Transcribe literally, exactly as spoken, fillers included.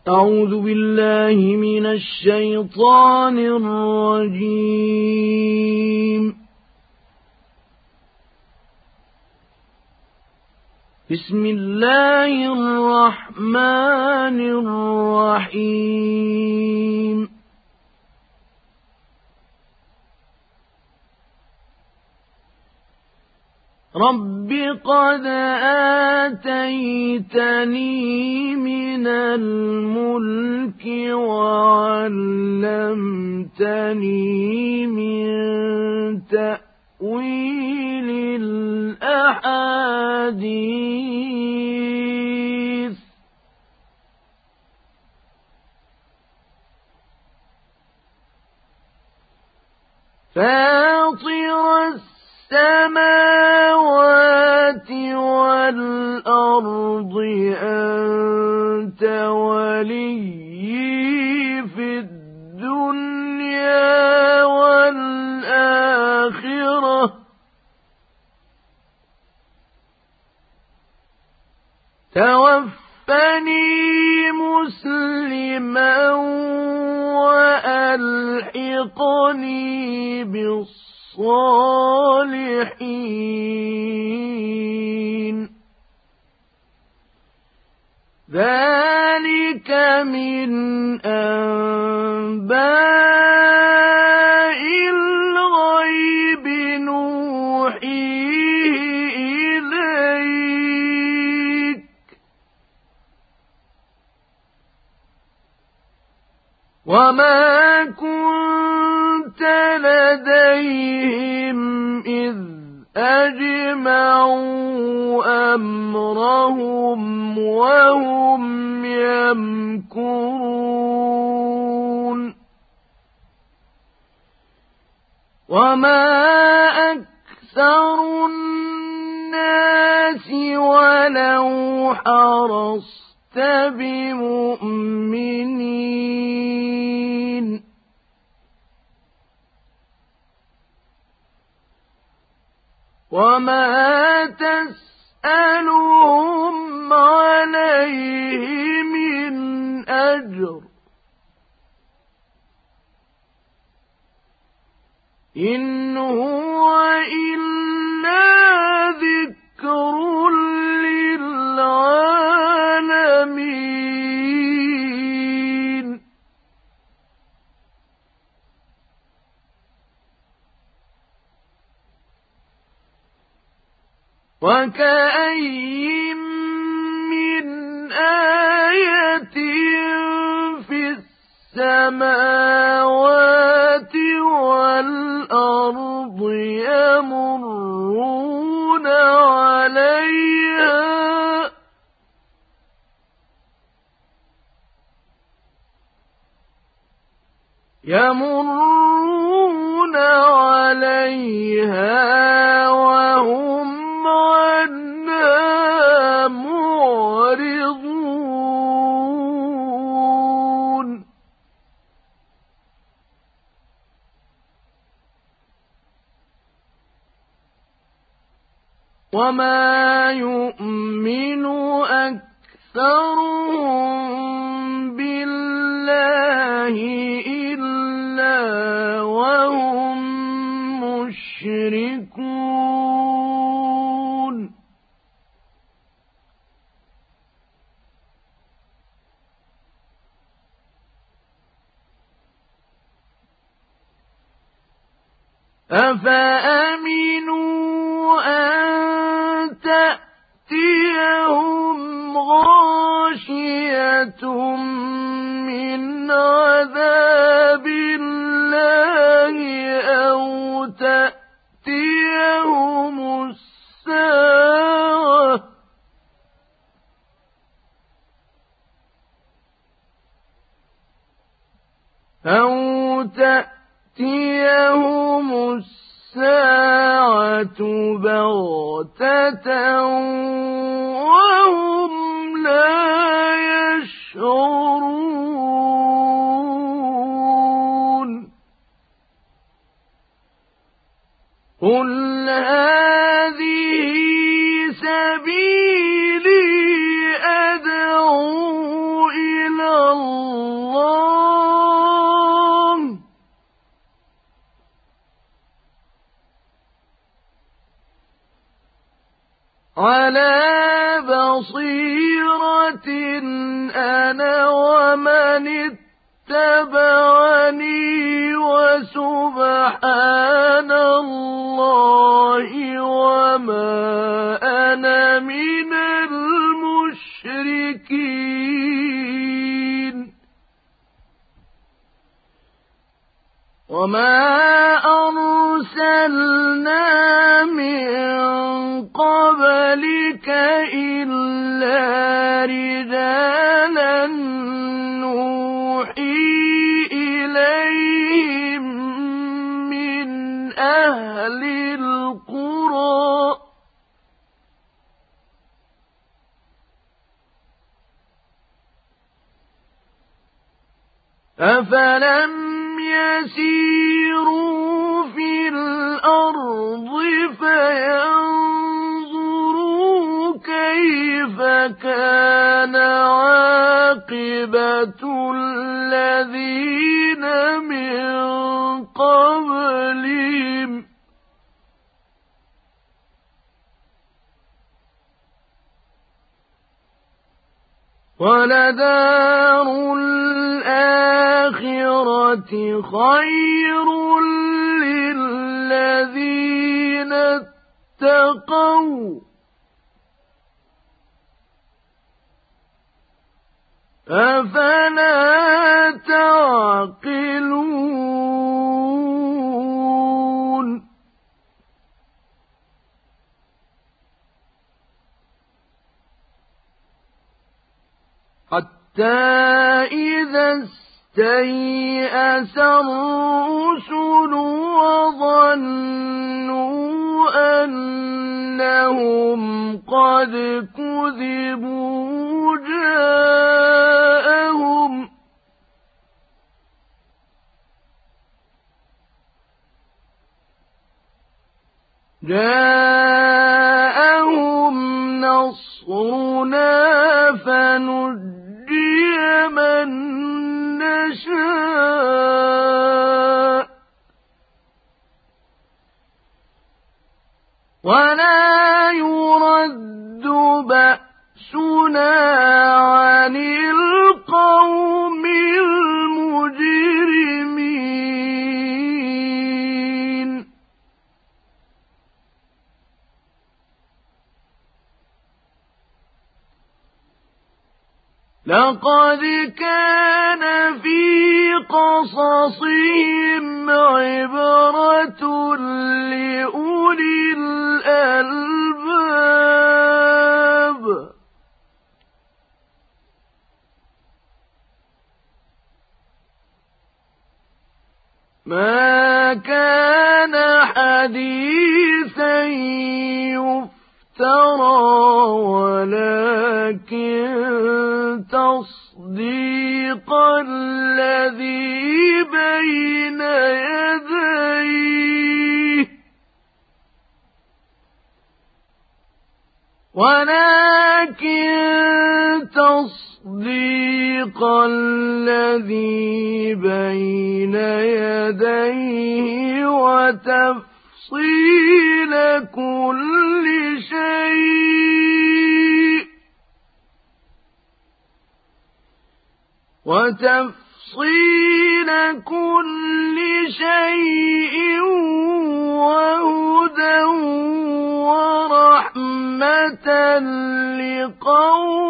أعوذ بالله من الشيطان الرجيم. بسم الله الرحمن الرحيم. رب قد آتيتني من الملك وعلمتني من تأويل الأحاديث فاطر السماوات والأرض أنت وليي في الدنيا والآخرة توفني مسلما وألحقني بالصالحين الصالحين. ذلك من أنباء الغيب نوحيه إليك وما كنت لديهم إذ أجمعوا أمرهم وهم يمكرون. وما أكثر الناس ولو حرصت بمؤمنين وما تسألهم عليه من أجر إن هو إلا ذكر للعالمين. وكأين من آية في السماوات والأرض يمرون عليها يمرون عليها وهم عنها معرضون. وما يؤمن أكثرهم بالله إلا وهم مشركون. أفأمنوا أن تأتيهم غاشية من عذاب الله أو تأتيهم الساعة أو تأتيهم الساعة بغتة وهم لا يشعرون. قل هذه سبيلي أدعو إلى الله على بصيرة أنا ومن اتبعني وسبحان الله وما أنا من المشركين وما أرسلنا من قبلك إلا رجالا نوحي إليهم من أهل القرى أفلم يسيروا في الأرض فينظروا كيف كان عاقبة الذين من قبلهم ولدار الآخرة خير للذين اتقوا أفلا تعقلون حتى إذا استيأس الرسل وظنوا أنهم قد كذبوا جاءهم جاءهم نصرنا فنجي من نشاء ولا يرد بأسنا عن القوم المجرمين لقد كان في قصصهم عبرة لأولي الألباب ما كان حديثا يفترى ولكن تصديق الذي بين يديه ولكن تصديق الذي بين يديه وتفصيل كل شيء وتفصيل كل شيء وهدى ورحمة لقوم